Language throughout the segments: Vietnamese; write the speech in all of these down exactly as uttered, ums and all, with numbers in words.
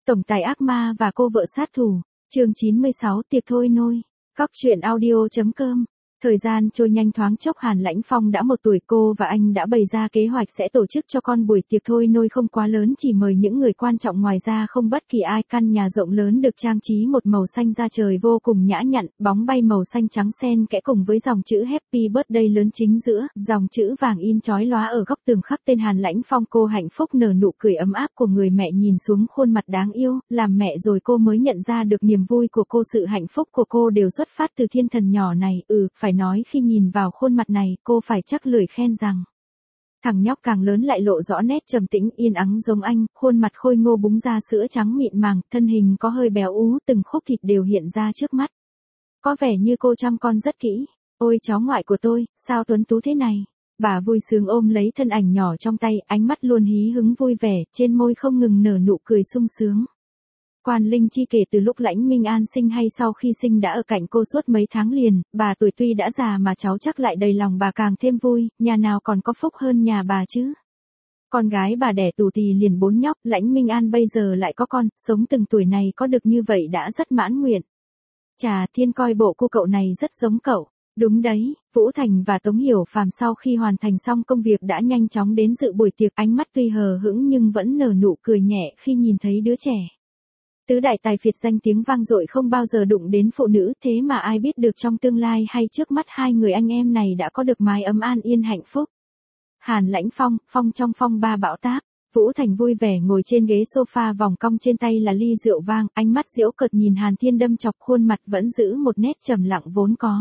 Tổng tài ác ma và cô vợ sát thủ, chương chín mươi sáu tiệc thôi nôi, Cóc truyện audio chấm com. Thời gian trôi nhanh thoáng chốc, Hàn Lãnh Phong đã một tuổi, cô và anh đã bày ra kế hoạch sẽ tổ chức cho con buổi tiệc thôi nôi không quá lớn, chỉ mời những người quan trọng, ngoài ra không bất kỳ ai. Căn nhà rộng lớn được trang trí một màu xanh da trời vô cùng nhã nhặn, bóng bay màu xanh trắng xen kẽ cùng với dòng chữ Happy Birthday lớn chính giữa, dòng chữ vàng in chói lóa ở góc tường khắc tên Hàn Lãnh Phong. Cô hạnh phúc nở nụ cười ấm áp của người mẹ, nhìn xuống khuôn mặt đáng yêu, làm mẹ rồi cô mới nhận ra được niềm vui của cô, sự hạnh phúc của cô đều xuất phát từ thiên thần nhỏ này. Ừ, phải nói khi nhìn vào khuôn mặt này, cô phải chắc lưỡi khen rằng thằng nhóc càng lớn lại lộ rõ nét trầm tĩnh yên ắng giống anh, khuôn mặt khôi ngô búng ra sữa trắng mịn màng, thân hình có hơi béo ú, từng khúc thịt đều hiện ra trước mắt. Có vẻ như cô chăm con rất kỹ. Ôi cháu ngoại của tôi, sao tuấn tú thế này? Bà vui sướng ôm lấy thân ảnh nhỏ trong tay, ánh mắt luôn hí hứng vui vẻ, trên môi không ngừng nở nụ cười sung sướng. Quan Linh Chi kể từ lúc Lãnh Minh An sinh hay sau khi sinh đã ở cạnh cô suốt mấy tháng liền, bà tuổi tuy đã già mà cháu chắc lại đầy lòng bà càng thêm vui, nhà nào còn có phúc hơn nhà bà chứ. Con gái bà đẻ tù tì liền bốn nhóc, Lãnh Minh An bây giờ lại có con, sống từng tuổi này có được như vậy đã rất mãn nguyện. Chà, Thiên coi bộ cô cậu này rất giống cậu. Đúng đấy, Vũ Thành và Tống Hiểu Phàm sau khi hoàn thành xong công việc đã nhanh chóng đến dự buổi tiệc, ánh mắt tuy hờ hững nhưng vẫn nở nụ cười nhẹ khi nhìn thấy đứa trẻ. Tứ đại tài phiệt danh tiếng vang dội không bao giờ đụng đến phụ nữ, thế mà ai biết được trong tương lai hay trước mắt hai người anh em này đã có được mái ấm an yên hạnh phúc. Hàn Lãnh Phong, phong trong phong ba bão táp. Vũ Thành vui vẻ ngồi trên ghế sofa, vòng cong trên tay là ly rượu vang, ánh mắt giễu cợt nhìn Hàn Thiên đâm chọc, khuôn mặt vẫn giữ một nét trầm lặng vốn có.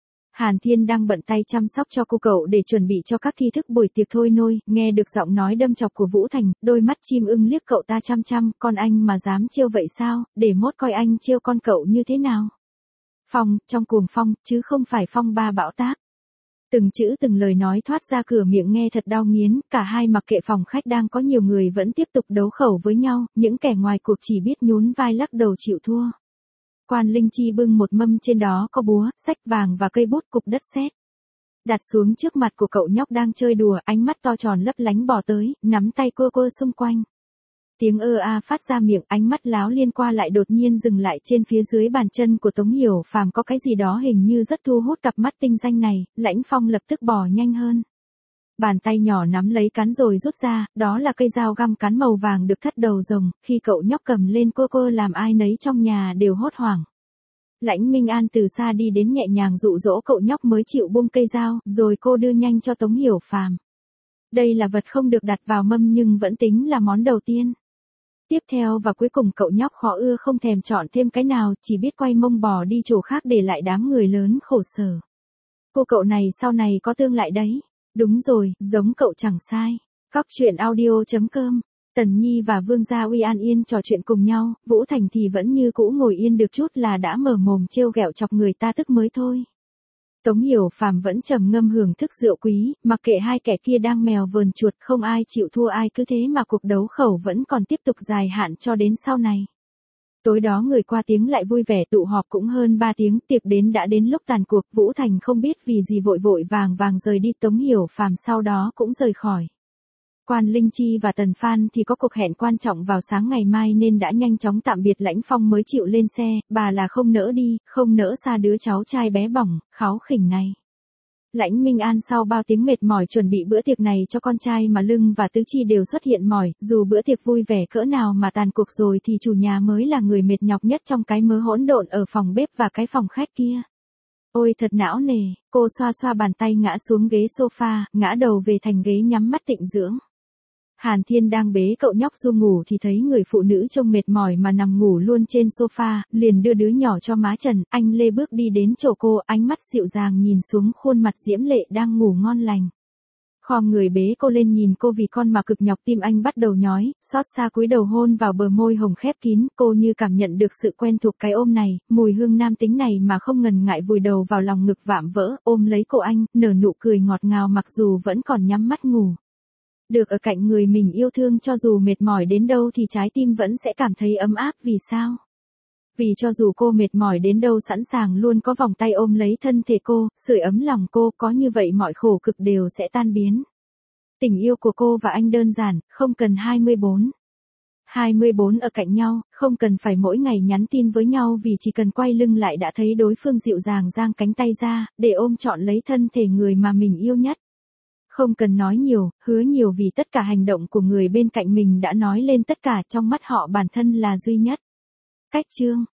Hàn Thiên đang bận tay chăm sóc cho cô cậu để chuẩn bị cho các thi thức buổi tiệc thôi nôi, nghe được giọng nói đâm chọc của Vũ Thành, đôi mắt chim ưng liếc cậu ta chăm chăm, con anh mà dám trêu vậy sao, để mốt coi anh trêu con cậu như thế nào. Phong, trong cuồng phong, chứ không phải phong ba bão táp. Từng chữ từng lời nói thoát ra cửa miệng nghe thật đau nghiến, cả hai mặc kệ phòng khách đang có nhiều người vẫn tiếp tục đấu khẩu với nhau, những kẻ ngoài cuộc chỉ biết nhún vai lắc đầu chịu thua. Quan Linh Chi bưng một mâm, trên đó có búa, sách vàng và cây bút, cục đất sét. Đặt xuống trước mặt của cậu nhóc đang chơi đùa, ánh mắt to tròn lấp lánh bỏ tới, nắm tay cô cô xung quanh. Tiếng ơ a phát ra miệng, ánh mắt láo liên qua lại đột nhiên dừng lại trên phía dưới bàn chân của Tống Hiểu Phàm, có cái gì đó hình như rất thu hút cặp mắt tinh danh này. Lãnh Phong lập tức bỏ nhanh hơn. Bàn tay nhỏ nắm lấy cán rồi rút ra, đó là cây dao găm cán màu vàng được thắt đầu rồng, khi cậu nhóc cầm lên cô cô làm ai nấy trong nhà đều hốt hoảng. Lãnh Minh An từ xa đi đến nhẹ nhàng dụ dỗ cậu nhóc mới chịu buông cây dao, rồi cô đưa nhanh cho Tống Hiểu Phàm. Đây là vật không được đặt vào mâm nhưng vẫn tính là món đầu tiên. Tiếp theo và cuối cùng cậu nhóc khó ưa không thèm chọn thêm cái nào, chỉ biết quay mông bỏ đi chỗ khác để lại đám người lớn khổ sở. Cô cậu này sau này có tương lại đấy. Đúng rồi, giống cậu chẳng sai. Cóc truyện audio chấm com. Tần Nhi và Vương Gia Uy an yên trò chuyện cùng nhau, Vũ Thành thì vẫn như cũ ngồi yên được chút là đã mở mồm trêu ghẹo chọc người ta tức mới thôi. Tống Hiểu Phàm vẫn trầm ngâm hưởng thức rượu quý, mặc kệ hai kẻ kia đang mèo vờn chuột, không ai chịu thua ai, cứ thế mà cuộc đấu khẩu vẫn còn tiếp tục dài hạn cho đến sau này. Tối đó người qua tiếng lại vui vẻ tụ họp cũng hơn ba tiếng, tiệc đến đã đến lúc tàn cuộc, Vũ Thành không biết vì gì vội vội vàng vàng rời đi, Tống Hiểu Phàm sau đó cũng rời khỏi. Quan Linh Chi và Tần Phan thì có cuộc hẹn quan trọng vào sáng ngày mai nên đã nhanh chóng tạm biệt Lãnh Phong mới chịu lên xe, bà là không nỡ đi, không nỡ xa đứa cháu trai bé bỏng, kháu khỉnh này. Lãnh Minh An sau bao tiếng mệt mỏi chuẩn bị bữa tiệc này cho con trai mà lưng và tứ chi đều xuất hiện mỏi, dù bữa tiệc vui vẻ cỡ nào mà tàn cuộc rồi thì chủ nhà mới là người mệt nhọc nhất trong cái mớ hỗn độn ở phòng bếp và cái phòng khách kia. Ôi thật não nề, cô xoa xoa bàn tay ngã xuống ghế sofa, ngã đầu về thành ghế nhắm mắt tịnh dưỡng. Hàn Thiên đang bế cậu nhóc du ngủ thì thấy người phụ nữ trông mệt mỏi mà nằm ngủ luôn trên sofa, liền đưa đứa nhỏ cho má Trần, anh lê bước đi đến chỗ cô, ánh mắt dịu dàng nhìn xuống khuôn mặt diễm lệ đang ngủ ngon lành. Khom người bế cô lên nhìn cô vì con mà cực nhọc, tim anh bắt đầu nhói, xót xa cúi đầu hôn vào bờ môi hồng khép kín, cô như cảm nhận được sự quen thuộc cái ôm này, mùi hương nam tính này mà không ngần ngại vùi đầu vào lòng ngực vạm vỡ, ôm lấy cô anh, nở nụ cười ngọt ngào mặc dù vẫn còn nhắm mắt ngủ. Được ở cạnh người mình yêu thương cho dù mệt mỏi đến đâu thì trái tim vẫn sẽ cảm thấy ấm áp, vì sao? Vì cho dù cô mệt mỏi đến đâu sẵn sàng luôn có vòng tay ôm lấy thân thể cô, sưởi ấm lòng cô, có như vậy mọi khổ cực đều sẽ tan biến. Tình yêu của cô và anh đơn giản, không cần hai mươi bốn. hai mươi bốn ở cạnh nhau, không cần phải mỗi ngày nhắn tin với nhau vì chỉ cần quay lưng lại đã thấy đối phương dịu dàng giang cánh tay ra, để ôm trọn lấy thân thể người mà mình yêu nhất. Không cần nói nhiều, hứa nhiều vì tất cả hành động của người bên cạnh mình đã nói lên tất cả, trong mắt họ bản thân là duy nhất. Cách chương